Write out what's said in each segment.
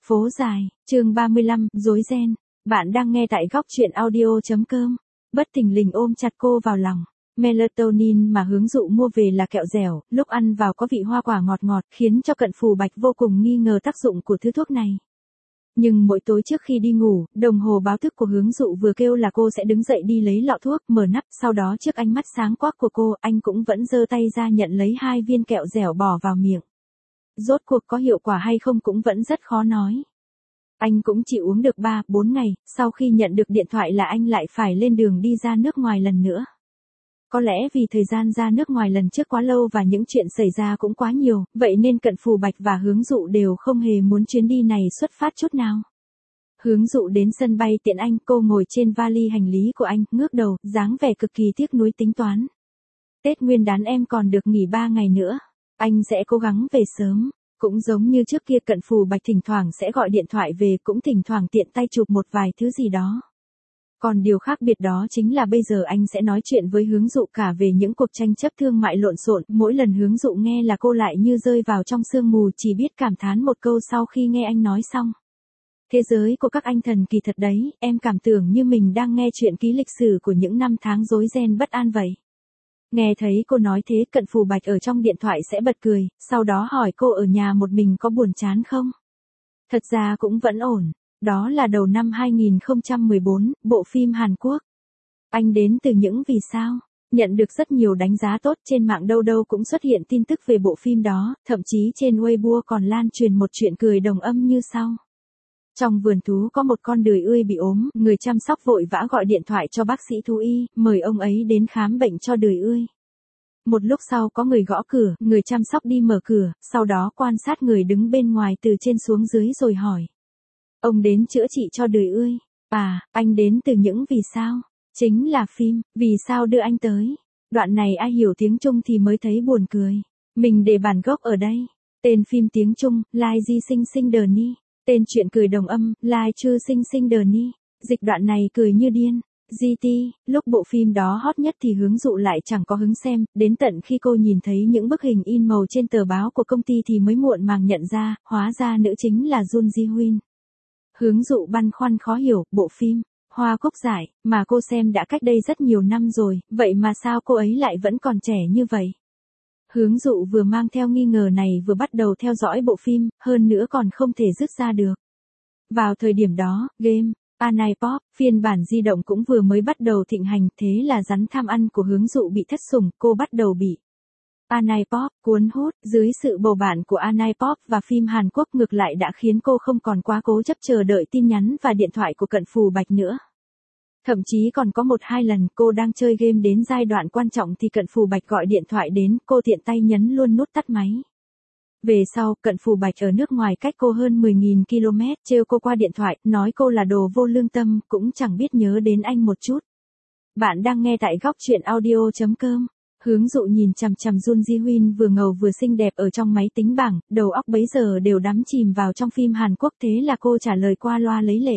Phố dài, chương 35, rối ren. Bạn đang nghe tại góc truyện audio.com. Bất thình lình ôm chặt cô vào lòng. Melatonin mà Hướng Dụ mua về là kẹo dẻo, lúc ăn vào có vị hoa quả ngọt ngọt, khiến cho Cận Phù Bạch vô cùng nghi ngờ tác dụng của thứ thuốc này. Nhưng mỗi tối trước khi đi ngủ, đồng hồ báo thức của Hướng Dụ vừa kêu là cô sẽ đứng dậy đi lấy lọ thuốc, mở nắp, sau đó trước ánh mắt sáng quắc của cô, anh cũng vẫn giơ tay ra nhận lấy 2 viên kẹo dẻo bỏ vào miệng. Rốt cuộc có hiệu quả hay không cũng vẫn rất khó nói. Anh cũng chỉ uống được 3-4 ngày, sau khi nhận được điện thoại là anh lại phải lên đường đi ra nước ngoài lần nữa. Có lẽ vì thời gian ra nước ngoài lần trước quá lâu và những chuyện xảy ra cũng quá nhiều, vậy nên Cận Phù Bạch và Hướng Dụ đều không hề muốn chuyến đi này xuất phát chút nào. Hướng Dụ đến sân bay tiện anh, cô ngồi trên vali hành lý của anh, ngước đầu, dáng vẻ cực kỳ tiếc nuối tính toán. Tết Nguyên đán em còn được nghỉ 3 ngày nữa. Anh sẽ cố gắng về sớm. Cũng giống như trước kia Cận Phù Bạch thỉnh thoảng sẽ gọi điện thoại về, cũng thỉnh thoảng tiện tay chụp một vài thứ gì đó. Còn điều khác biệt đó chính là bây giờ anh sẽ nói chuyện với Hướng Dụ cả về những cuộc tranh chấp thương mại lộn xộn, mỗi lần Hướng Dụ nghe là cô lại như rơi vào trong sương mù, chỉ biết cảm thán một câu sau khi nghe anh nói xong. Thế giới của các anh thần kỳ thật đấy, em cảm tưởng như mình đang nghe chuyện ký lịch sử của những năm tháng rối ren bất an vậy. Nghe thấy cô nói thế, Cận Phù Bạch ở trong điện thoại sẽ bật cười, sau đó hỏi cô ở nhà một mình có buồn chán không? Thật ra cũng vẫn ổn, đó là đầu năm 2014, bộ phim Hàn Quốc. Anh đến từ những vì sao, nhận được rất nhiều đánh giá tốt, trên mạng đâu đâu cũng xuất hiện tin tức về bộ phim đó, thậm chí trên Weibo còn lan truyền một chuyện cười đồng âm như sau. Trong vườn thú có một con đười ươi bị ốm, người chăm sóc vội vã gọi điện thoại cho bác sĩ thú y, mời ông ấy đến khám bệnh cho đười ươi. Một lúc sau có người gõ cửa, người chăm sóc đi mở cửa, sau đó quan sát người đứng bên ngoài từ trên xuống dưới rồi hỏi. Ông đến chữa trị cho đười ươi. À, anh đến từ những vì sao? Chính là phim, vì sao đưa anh tới? Đoạn này ai hiểu tiếng Trung thì mới thấy buồn cười. Mình để bản gốc ở đây. Tên phim tiếng Trung, Lai Di Sinh Sinh Đờ Ni. Tên chuyện cười đồng âm, Lai Chư Sinh Sinh Đờ Ni. Dịch đoạn này cười như điên. GT, lúc bộ phim đó hot nhất thì Hướng Dụ lại chẳng có hứng xem, đến tận khi cô nhìn thấy những bức hình in màu trên tờ báo của công ty thì mới muộn màng nhận ra, hóa ra nữ chính là Jun Ji Hyun. Hướng Dụ băn khoăn khó hiểu, bộ phim Hoa Cúc Giải mà cô xem đã cách đây rất nhiều năm rồi, vậy mà sao cô ấy lại vẫn còn trẻ như vậy? Hướng Dụ vừa mang theo nghi ngờ này vừa bắt đầu theo dõi bộ phim, hơn nữa còn không thể dứt ra được. Vào thời điểm đó, game Anipop, phiên bản di động cũng vừa mới bắt đầu thịnh hành, thế là rắn tham ăn của Hướng Dụ bị thất sủng, cô bắt đầu bị Anipop cuốn hút, dưới sự bầu bạn của Anipop và phim Hàn Quốc ngược lại đã khiến cô không còn quá cố chấp chờ đợi tin nhắn và điện thoại của Cận Phù Bạch nữa. Thậm chí còn có 1-2 lần cô đang chơi game đến giai đoạn quan trọng thì Cận Phù Bạch gọi điện thoại đến, cô tiện tay nhấn luôn nút tắt máy. Về sau, Cận Phù Bạch ở nước ngoài cách cô hơn 10.000 km, trêu cô qua điện thoại, nói cô là đồ vô lương tâm, cũng chẳng biết nhớ đến anh một chút. Bạn đang nghe tại góc truyện audio.com. Hướng Dụ nhìn chằm chằm Jun Ji Hyun vừa ngầu vừa xinh đẹp ở trong máy tính bảng, đầu óc bấy giờ đều đắm chìm vào trong phim Hàn Quốc, thế là cô trả lời qua loa lấy lệ.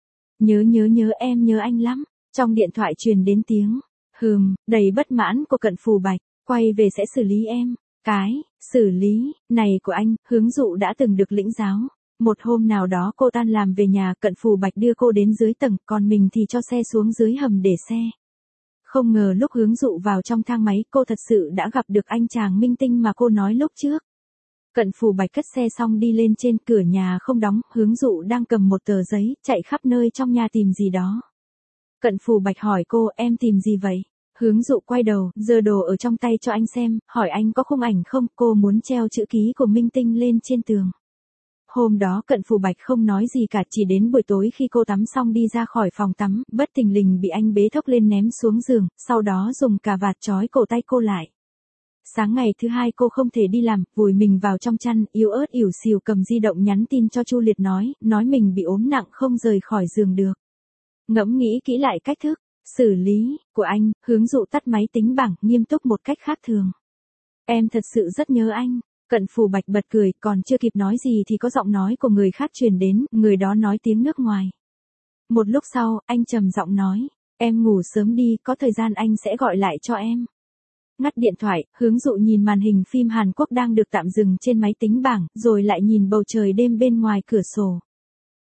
Nhớ em nhớ anh lắm. Trong điện thoại truyền đến tiếng đầy bất mãn của Cận Phù Bạch, quay về sẽ xử lý em. Cái xử lý này của anh, Hướng Dụ đã từng được lĩnh giáo. Một hôm nào đó cô tan làm về nhà, Cận Phù Bạch đưa cô đến dưới tầng, còn mình thì cho xe xuống dưới hầm để xe. Không ngờ lúc Hướng Dụ vào trong thang máy, cô thật sự đã gặp được anh chàng minh tinh mà cô nói lúc trước. Cận Phù Bạch cất xe xong đi lên trên, cửa nhà không đóng, Hướng Dụ đang cầm một tờ giấy, chạy khắp nơi trong nhà tìm gì đó. Cận Phù Bạch hỏi cô, em tìm gì vậy? Hướng Dụ quay đầu, giơ đồ ở trong tay cho anh xem, hỏi anh có khung ảnh không, cô muốn treo chữ ký của minh tinh lên trên tường. Hôm đó Cận Phù Bạch không nói gì cả, chỉ đến buổi tối khi cô tắm xong đi ra khỏi phòng tắm, bất thình lình bị anh bế thốc lên ném xuống giường, sau đó dùng cà vạt trói cổ tay cô lại. Sáng ngày thứ 2 cô không thể đi làm, vùi mình vào trong chăn, yếu ớt ỉu xìu cầm di động nhắn tin cho Chu Liệt nói mình bị ốm nặng không rời khỏi giường được. Ngẫm nghĩ kỹ lại cách thức xử lý của anh, Hướng Dụ tắt máy tính bảng, nghiêm túc một cách khác thường. Em thật sự rất nhớ anh. Cận Phù Bạch bật cười, còn chưa kịp nói gì thì có giọng nói của người khác truyền đến, người đó nói tiếng nước ngoài. Một lúc sau, anh trầm giọng nói, em ngủ sớm đi, có thời gian anh sẽ gọi lại cho em. Ngắt điện thoại, Hướng Dụ nhìn màn hình phim Hàn Quốc đang được tạm dừng trên máy tính bảng, rồi lại nhìn bầu trời đêm bên ngoài cửa sổ.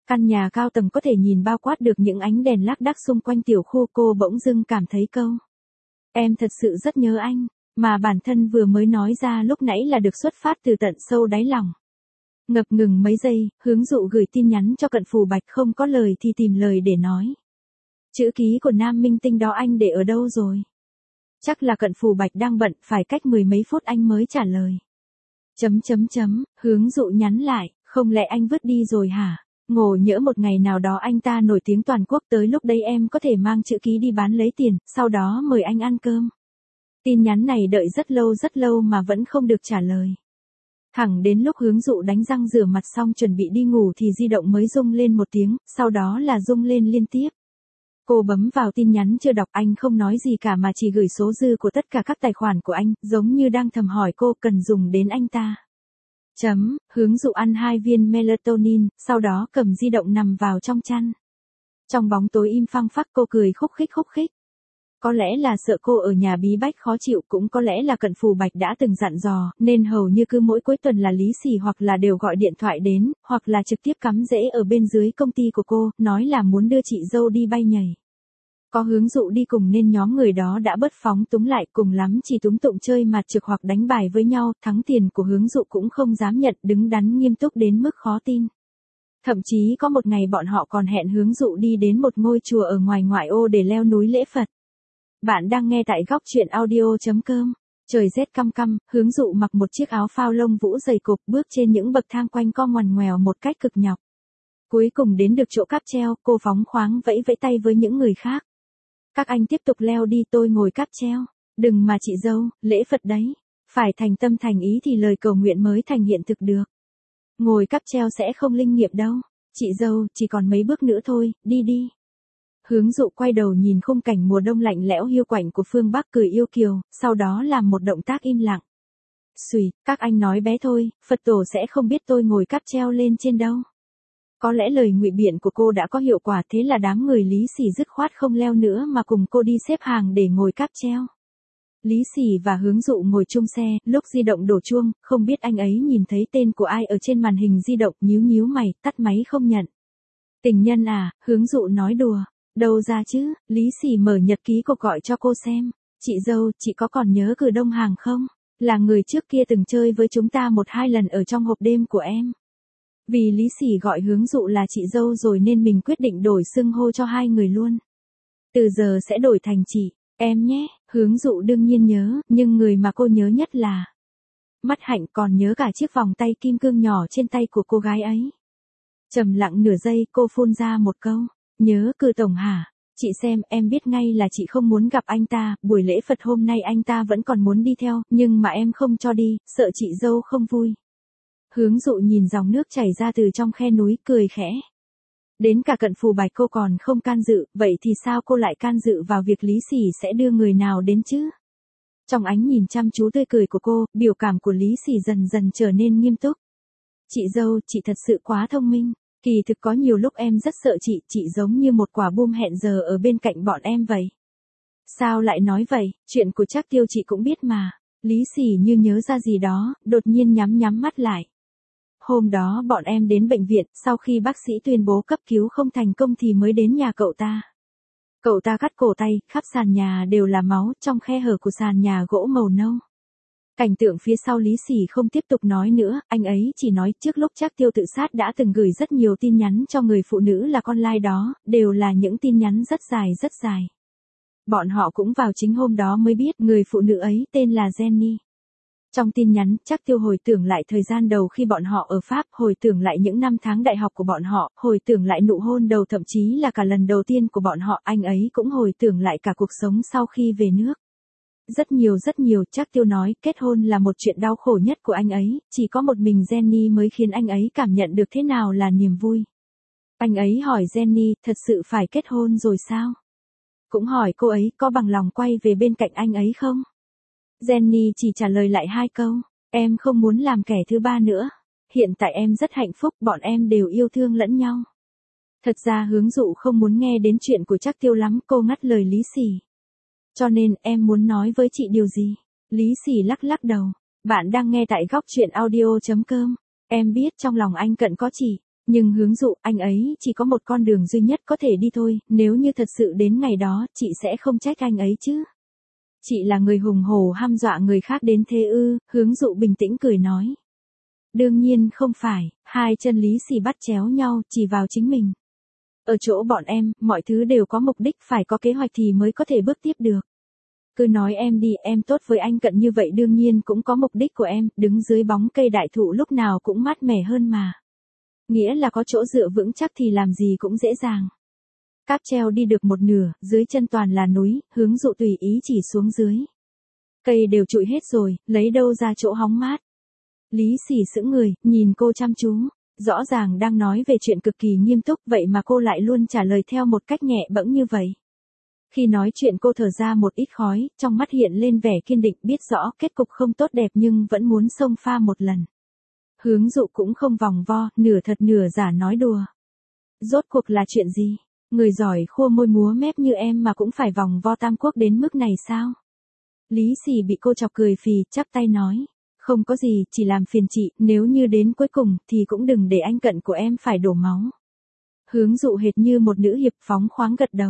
Căn nhà cao tầng có thể nhìn bao quát được những ánh đèn lác đác xung quanh tiểu khu, cô bỗng dưng cảm thấy câu. Em thật sự rất nhớ anh, mà bản thân vừa mới nói ra lúc nãy là được xuất phát từ tận sâu đáy lòng. Ngập ngừng mấy giây, Hướng Dụ gửi tin nhắn cho Cận Phù Bạch, không có lời thì tìm lời để nói. Chữ ký của nam minh tinh đó anh để ở đâu rồi? Chắc là Cận Phù Bạch đang bận, phải cách 10 mấy phút anh mới trả lời. Hướng Dụ nhắn lại, không lẽ anh vứt đi rồi hả? Ngộ nhỡ một ngày nào đó anh ta nổi tiếng toàn quốc, tới lúc đấy em có thể mang chữ ký đi bán lấy tiền, sau đó mời anh ăn cơm. Tin nhắn này đợi rất lâu mà vẫn không được trả lời. Thẳng đến lúc Hướng Dụ đánh răng rửa mặt xong chuẩn bị đi ngủ thì di động mới rung lên một tiếng, sau đó là rung lên liên tiếp. Cô bấm vào tin nhắn chưa đọc, anh không nói gì cả mà chỉ gửi số dư của tất cả các tài khoản của anh, giống như đang thầm hỏi cô cần dùng đến anh ta. Hướng Dụ ăn 2 viên melatonin, sau đó cầm di động nằm vào trong chăn. Trong bóng tối im phăng phắc cô cười khúc khích. Có lẽ là sợ cô ở nhà bí bách khó chịu, cũng có lẽ là Cận Phù Bạch đã từng dặn dò, nên hầu như cứ mỗi cuối tuần là Lý Sỉ hoặc là đều gọi điện thoại đến, hoặc là trực tiếp cắm rễ ở bên dưới công ty của cô, nói là muốn đưa chị dâu đi bay nhảy. Có Hướng Dụ đi cùng nên nhóm người đó đã bớt phóng túng lại, cùng lắm chỉ túm tụng chơi mặt trực hoặc đánh bài với nhau, thắng tiền của Hướng Dụ cũng không dám nhận, đứng đắn nghiêm túc đến mức khó tin. Thậm chí có một ngày bọn họ còn hẹn Hướng Dụ đi đến một ngôi chùa ở ngoài ngoại ô để leo núi lễ Phật. Bạn đang nghe tại góc truyện audio.com. Trời rét căm căm, Hướng Dụ mặc một chiếc áo phao lông vũ dày cộp bước trên những bậc thang quanh co ngoằn ngoèo một cách cực nhọc. Cuối cùng đến được chỗ cáp treo, cô phóng khoáng vẫy vẫy tay với những người khác. Các anh tiếp tục leo đi, tôi ngồi cáp treo. Đừng mà chị dâu, lễ Phật đấy. Phải thành tâm thành ý thì lời cầu nguyện mới thành hiện thực được. Ngồi cáp treo sẽ không linh nghiệm đâu. Chị dâu, chỉ còn mấy bước nữa thôi, đi đi. Hướng Dụ quay đầu nhìn khung cảnh mùa đông lạnh lẽo hiu quạnh của phương Bắc cười yêu kiều, sau đó làm một động tác im lặng. Xùi, các anh nói bé thôi, Phật tổ sẽ không biết tôi ngồi cáp treo lên trên đâu. Có lẽ lời ngụy biện của cô đã có hiệu quả, thế là đám người Lý Sỉ dứt khoát không leo nữa mà cùng cô đi xếp hàng để ngồi cáp treo. Lý Sỉ và Hướng Dụ ngồi chung xe, lúc di động đổ chuông, không biết anh ấy nhìn thấy tên của ai ở trên màn hình di động, nhíu mày, tắt máy không nhận. Tình nhân à, Hướng Dụ nói đùa. Đâu ra chứ, Lý Sỉ mở nhật ký cuộc gọi cho cô xem. Chị dâu, chị có còn nhớ Cử Đông Hàng không? Là người trước kia từng chơi với chúng ta 1-2 lần ở trong hộp đêm của em. Vì Lý Sỉ gọi Hướng Dụ là chị dâu rồi nên mình quyết định đổi xưng hô cho hai người luôn. Từ giờ sẽ đổi thành chị, em nhé. Hướng Dụ đương nhiên nhớ, nhưng người mà cô nhớ nhất là Mắt Hạnh, còn nhớ cả chiếc vòng tay kim cương nhỏ trên tay của cô gái ấy. Trầm lặng nửa giây, cô phun ra một câu. Nhớ Cử tổng hả? Chị xem, em biết ngay là chị không muốn gặp anh ta, buổi lễ Phật hôm nay anh ta vẫn còn muốn đi theo, nhưng mà em không cho đi, sợ chị dâu không vui. Hướng Dụ nhìn dòng nước chảy ra từ trong khe núi, cười khẽ. Đến cả Cận Phù Bạch cô còn không can dự, vậy thì sao cô lại can dự vào việc Lý Sỉ sẽ đưa người nào đến chứ? Trong ánh nhìn chăm chú tươi cười của cô, biểu cảm của Lý Sỉ dần dần trở nên nghiêm túc. Chị dâu, chị thật sự quá thông minh. Kỳ thực có nhiều lúc em rất sợ chị giống như một quả bom hẹn giờ ở bên cạnh bọn em vậy. Sao lại nói vậy, chuyện của Trác Tiêu chị cũng biết mà. Lý Sỉ như nhớ ra gì đó, đột nhiên nhắm mắt lại. Hôm đó bọn em đến bệnh viện, sau khi bác sĩ tuyên bố cấp cứu không thành công thì mới đến nhà cậu ta. Cậu ta cắt cổ tay, khắp sàn nhà đều là máu, trong khe hở của sàn nhà gỗ màu nâu. Cảnh tượng phía sau Lý Sỉ không tiếp tục nói nữa, anh ấy chỉ nói trước lúc Trác Tiêu tự sát đã từng gửi rất nhiều tin nhắn cho người phụ nữ là con lai đó, đều là những tin nhắn rất dài. Bọn họ cũng vào chính hôm đó mới biết người phụ nữ ấy tên là Jenny. Trong tin nhắn, Trác Tiêu hồi tưởng lại thời gian đầu khi bọn họ ở Pháp, hồi tưởng lại những năm tháng đại học của bọn họ, hồi tưởng lại nụ hôn đầu, thậm chí là cả lần đầu tiên của bọn họ, anh ấy cũng hồi tưởng lại cả cuộc sống sau khi về nước. Rất nhiều, Trác Tiêu nói, kết hôn là một chuyện đau khổ nhất của anh ấy, chỉ có một mình Jenny mới khiến anh ấy cảm nhận được thế nào là niềm vui. Anh ấy hỏi Jenny, thật sự phải kết hôn rồi sao? Cũng hỏi cô ấy có bằng lòng quay về bên cạnh anh ấy không? Jenny chỉ trả lời lại 2 câu, em không muốn làm kẻ thứ ba nữa. Hiện tại em rất hạnh phúc, bọn em đều yêu thương lẫn nhau. Thật ra Hướng Dụ không muốn nghe đến chuyện của Trác Tiêu lắm, cô ngắt lời Lý Sỉ. Cho nên, em muốn nói với chị điều gì? Lý Sỉ lắc đầu. Bạn đang nghe tại góc truyện audio.com. Em biết trong lòng anh Cận có chị. Nhưng hướng dụ, anh ấy chỉ có một con đường duy nhất có thể đi thôi, nếu như thật sự đến ngày đó, chị sẽ không trách anh ấy chứ. Chị là người hùng hổ hăm dọa người khác đến thế ư, hướng dụ bình tĩnh cười nói. Đương nhiên không phải, hai chân Lý Xì bắt chéo nhau, chỉ vào chính mình. Ở chỗ bọn em, mọi thứ đều có mục đích, phải có kế hoạch thì mới có thể bước tiếp được. Cứ nói em đi, em tốt với anh Cận như vậy đương nhiên cũng có mục đích của em, đứng dưới bóng cây đại thụ lúc nào cũng mát mẻ hơn mà. Nghĩa là có chỗ dựa vững chắc thì làm gì cũng dễ dàng. Cáp treo đi được một nửa, dưới chân toàn là núi, hướng dụ tùy ý chỉ xuống dưới. Cây đều trụi hết rồi, lấy đâu ra chỗ hóng mát. Lý Xì sững người, nhìn cô chăm chú. Rõ ràng đang nói về chuyện cực kỳ nghiêm túc vậy mà cô lại luôn trả lời theo một cách nhẹ bẫng như vậy. Khi nói chuyện cô thở ra một ít khói, trong mắt hiện lên vẻ kiên định biết rõ kết cục không tốt đẹp nhưng vẫn muốn xông pha một lần. Hướng dụ cũng không vòng vo, nửa thật nửa giả nói đùa. Rốt cuộc là chuyện gì? Người giỏi khua môi múa mép như em mà cũng phải vòng vo tam quốc đến mức này sao? Lý Xì bị cô chọc cười phì, chắp tay nói. Không có gì, chỉ làm phiền chị, nếu như đến cuối cùng, thì cũng đừng để anh Cận của em phải đổ máu. Hướng dụ hệt như một nữ hiệp phóng khoáng gật đầu.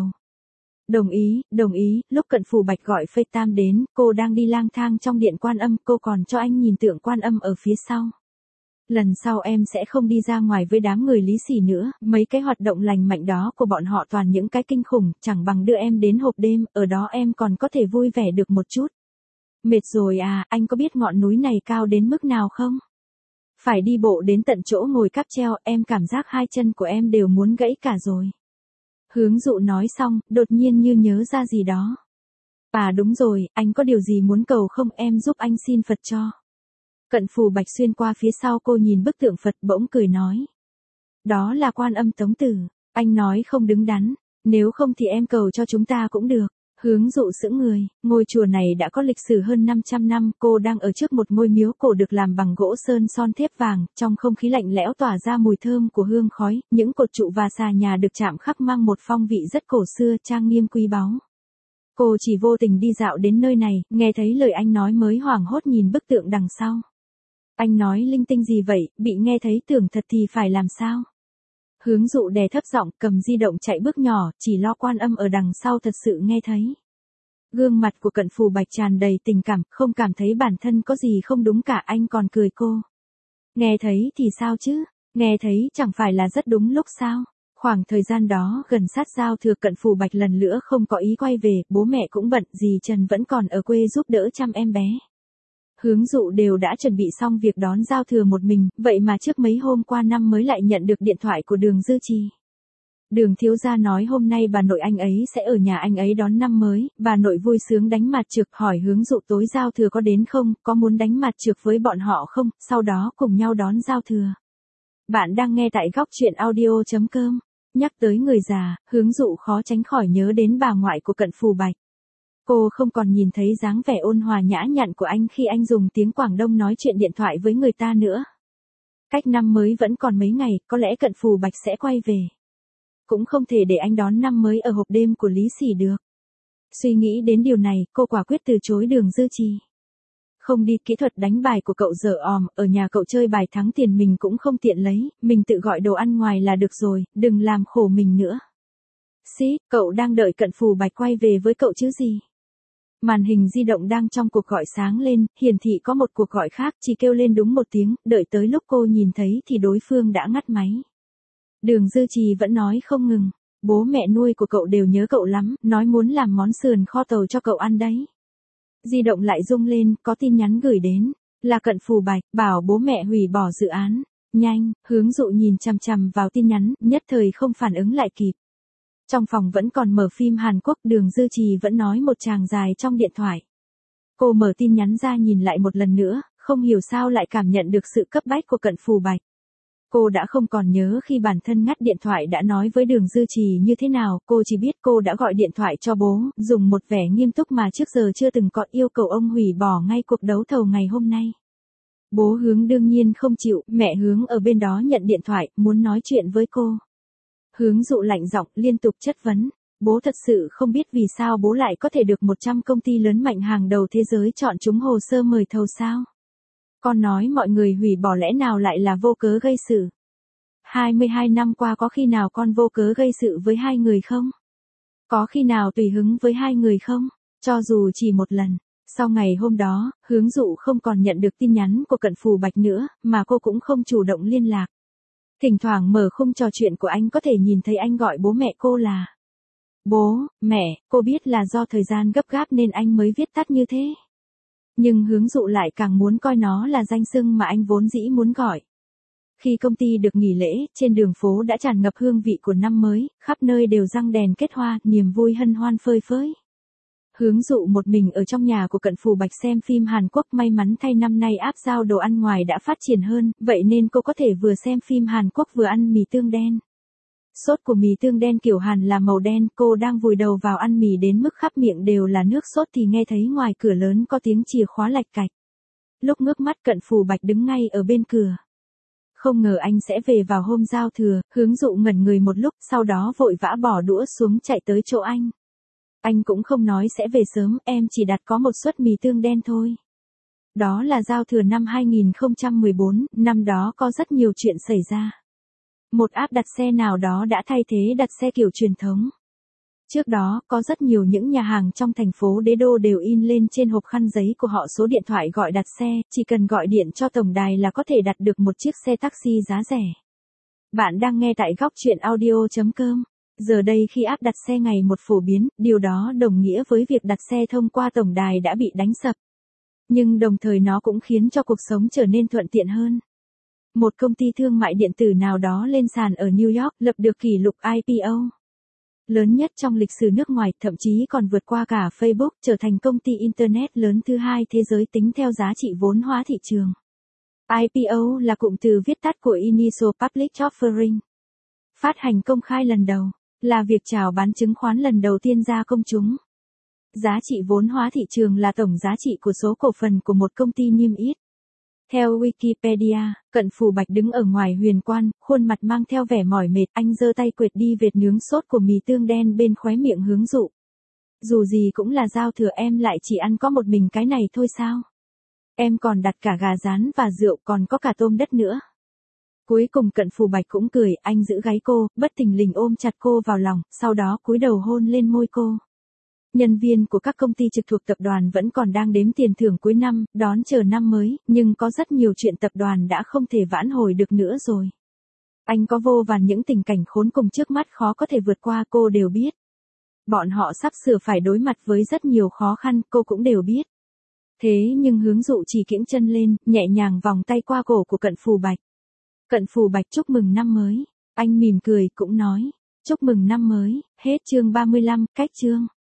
Đồng ý, lúc Cận Phù Bạch gọi FaceTime đến, cô đang đi lang thang trong điện Quan Âm, cô còn cho anh nhìn tượng Quan Âm ở phía sau. Lần sau em sẽ không đi ra ngoài với đám người Lý Xì nữa, mấy cái hoạt động lành mạnh đó của bọn họ toàn những cái kinh khủng, chẳng bằng đưa em đến hộp đêm, ở đó em còn có thể vui vẻ được một chút. Mệt rồi à, anh có biết ngọn núi này cao đến mức nào không? Phải đi bộ đến tận chỗ ngồi cáp treo, em cảm giác hai chân của em đều muốn gãy cả rồi. Hướng dụ nói xong, đột nhiên như nhớ ra gì đó. À đúng rồi, anh có điều gì muốn cầu không, em giúp anh xin Phật cho. Cận Phù Bạch xuyên qua phía sau cô nhìn bức tượng Phật bỗng cười nói. Đó là Quan Âm Tống Tử, anh nói không đứng đắn, nếu không thì em cầu cho chúng ta cũng được. Hướng dụ sững người, ngôi chùa này đã có lịch sử hơn 500 năm, cô đang ở trước một ngôi miếu cổ được làm bằng gỗ sơn son thép vàng, trong không khí lạnh lẽo tỏa ra mùi thơm của hương khói, những cột trụ và xà nhà được chạm khắc mang một phong vị rất cổ xưa trang nghiêm quý báu. Cô chỉ vô tình đi dạo đến nơi này, nghe thấy lời anh nói mới hoảng hốt nhìn bức tượng đằng sau. Anh nói linh tinh gì vậy, bị nghe thấy tưởng thật thì phải làm sao? Hướng dụ đè thấp giọng, cầm di động chạy bước nhỏ, chỉ lo Quan Âm ở đằng sau thật sự nghe thấy. Gương mặt của Cận Phù Bạch tràn đầy tình cảm, không cảm thấy bản thân có gì không đúng cả, anh còn cười cô. Nghe thấy thì sao chứ, nghe thấy chẳng phải là rất đúng lúc sao? Khoảng thời gian đó gần sát giao thừa Cận Phù Bạch lần nữa không có ý quay về, bố mẹ cũng bận, dì Trần vẫn còn ở quê giúp đỡ chăm em bé. Hướng dụ đều đã chuẩn bị xong việc đón giao thừa một mình, vậy mà trước mấy hôm qua năm mới lại nhận được điện thoại của Đường Dư Trì. Đường thiếu gia nói hôm nay bà nội anh ấy sẽ ở nhà anh ấy đón năm mới, bà nội vui sướng đánh mặt trược hỏi hướng dụ tối giao thừa có đến không, có muốn đánh mặt trược với bọn họ không, sau đó cùng nhau đón giao thừa. Bạn đang nghe tại góc truyện audio.com, nhắc tới người già, hướng dụ khó tránh khỏi nhớ đến bà ngoại của Cận Phù Bạch. Cô không còn nhìn thấy dáng vẻ ôn hòa nhã nhặn của anh khi anh dùng tiếng Quảng Đông nói chuyện điện thoại với người ta nữa. Cách năm mới vẫn còn mấy ngày, có lẽ Cận Phù Bạch sẽ quay về. Cũng không thể để anh đón năm mới ở hộp đêm của Lý Xì được. Suy nghĩ đến điều này, cô quả quyết từ chối Đường Dư Trì. Không đi, kỹ thuật đánh bài của cậu dở òm, ở nhà cậu chơi bài thắng tiền mình cũng không tiện lấy, mình tự gọi đồ ăn ngoài là được rồi, đừng làm khổ mình nữa. Xí, cậu đang đợi Cận Phù Bạch quay về với cậu chứ gì? Màn hình di động đang trong cuộc gọi sáng lên, hiển thị có một cuộc gọi khác, chỉ kêu lên đúng một tiếng, đợi tới lúc cô nhìn thấy thì đối phương đã ngắt máy. Đường Dư Trì vẫn nói không ngừng, bố mẹ nuôi của cậu đều nhớ cậu lắm, nói muốn làm món sườn kho tàu cho cậu ăn đấy. Di động lại rung lên, có tin nhắn gửi đến, là Cận Phù Bạch, bảo bố mẹ hủy bỏ dự án. Nhanh, hướng dụ nhìn chằm chằm vào tin nhắn, nhất thời không phản ứng lại kịp. Trong phòng vẫn còn mở phim Hàn Quốc, Đường Dư Trì vẫn nói một tràng dài trong điện thoại. Cô mở tin nhắn ra nhìn lại một lần nữa, không hiểu sao lại cảm nhận được sự cấp bách của Cận Phù Bạch. Cô đã không còn nhớ khi bản thân ngắt điện thoại đã nói với Đường Dư Trì như thế nào, cô chỉ biết cô đã gọi điện thoại cho bố, dùng một vẻ nghiêm túc mà trước giờ chưa từng có, yêu cầu ông hủy bỏ ngay cuộc đấu thầu ngày hôm nay. Bố Hướng đương nhiên không chịu, mẹ Hướng ở bên đó nhận điện thoại, muốn nói chuyện với cô. Hướng dụ lạnh giọng liên tục chất vấn, bố thật sự không biết vì sao bố lại có thể được 100 công ty lớn mạnh hàng đầu thế giới chọn chúng hồ sơ mời thầu sao? Con nói mọi người hủy bỏ lẽ nào lại là vô cớ gây sự? 22 năm qua có khi nào con vô cớ gây sự với hai người không? Có khi nào tùy hứng với hai người không? Cho dù chỉ một lần. Sau ngày hôm đó, Hướng Dụ không còn nhận được tin nhắn của Cận Phù Bạch nữa, mà cô cũng không chủ động liên lạc. Thỉnh thoảng mở khung trò chuyện của anh có thể nhìn thấy anh gọi bố mẹ cô là bố, mẹ, cô biết là do thời gian gấp gáp nên anh mới viết tắt như thế. Nhưng Hướng Dụ lại càng muốn coi nó là danh xưng mà anh vốn dĩ muốn gọi. Khi công ty được nghỉ lễ, trên đường phố đã tràn ngập hương vị của năm mới, khắp nơi đều răng đèn kết hoa, niềm vui hân hoan phơi phới. Hướng Dụ một mình ở trong nhà của Cận Phù Bạch xem phim Hàn Quốc, may mắn thay năm nay áp giao đồ ăn ngoài đã phát triển hơn, vậy nên cô có thể vừa xem phim Hàn Quốc vừa ăn mì tương đen. Sốt của mì tương đen kiểu Hàn là màu đen, cô đang vùi đầu vào ăn mì đến mức khắp miệng đều là nước sốt thì nghe thấy ngoài cửa lớn có tiếng chìa khóa lạch cạch. Lúc ngước mắt Cận Phù Bạch đứng ngay ở bên cửa. Không ngờ anh sẽ về vào hôm giao thừa, Hướng Dụ ngẩn người một lúc, sau đó vội vã bỏ đũa xuống chạy tới chỗ anh. Anh cũng không nói sẽ về sớm, em chỉ đặt có một suất mì tương đen thôi. Đó là giao thừa năm 2014, năm đó có rất nhiều chuyện xảy ra. Một app đặt xe nào đó đã thay thế đặt xe kiểu truyền thống. Trước đó, có rất nhiều những nhà hàng trong thành phố Đế Đô đều in lên trên hộp khăn giấy của họ số điện thoại gọi đặt xe, chỉ cần gọi điện cho tổng đài là có thể đặt được một chiếc xe taxi giá rẻ. Bạn đang nghe tại góc truyện audio.com. Giờ đây khi app đặt xe ngày một phổ biến, điều đó đồng nghĩa với việc đặt xe thông qua tổng đài đã bị đánh sập. Nhưng đồng thời nó cũng khiến cho cuộc sống trở nên thuận tiện hơn. Một công ty thương mại điện tử nào đó lên sàn ở New York lập được kỷ lục IPO. Lớn nhất trong lịch sử nước ngoài, thậm chí còn vượt qua cả Facebook, trở thành công ty Internet lớn thứ hai thế giới tính theo giá trị vốn hóa thị trường. IPO là cụm từ viết tắt của Initial Public Offering. Phát hành công khai lần đầu, là việc chào bán chứng khoán lần đầu tiên ra công chúng. Giá trị vốn hóa thị trường là tổng giá trị của số cổ phần của một công ty niêm yết. Theo Wikipedia, Cận Phù Bạch đứng ở ngoài huyền quan, khuôn mặt mang theo vẻ mỏi mệt, anh giơ tay quệt đi vệt nướng sốt của mì tương đen bên khóe miệng Hướng Dụ. Dù gì cũng là giao thừa, em lại chỉ ăn có một mình cái này thôi sao? Em còn đặt cả gà rán và rượu, còn có cả tôm đất nữa. Cuối cùng Cận Phù Bạch cũng cười, anh giữ gáy cô, bất thình lình ôm chặt cô vào lòng, sau đó cúi đầu hôn lên môi cô. Nhân viên của các công ty trực thuộc tập đoàn vẫn còn đang đếm tiền thưởng cuối năm, đón chờ năm mới, nhưng có rất nhiều chuyện tập đoàn đã không thể vãn hồi được nữa rồi. Anh có vô vàn những tình cảnh khốn cùng trước mắt khó có thể vượt qua, cô đều biết. Bọn họ sắp sửa phải đối mặt với rất nhiều khó khăn, cô cũng đều biết. Thế nhưng Hướng Dụ chỉ kiễng chân lên, nhẹ nhàng vòng tay qua cổ của Cận Phù Bạch. Cận Phù Bạch chúc mừng năm mới. Anh mỉm cười cũng nói, chúc mừng năm mới. Hết chương 35, cách chương.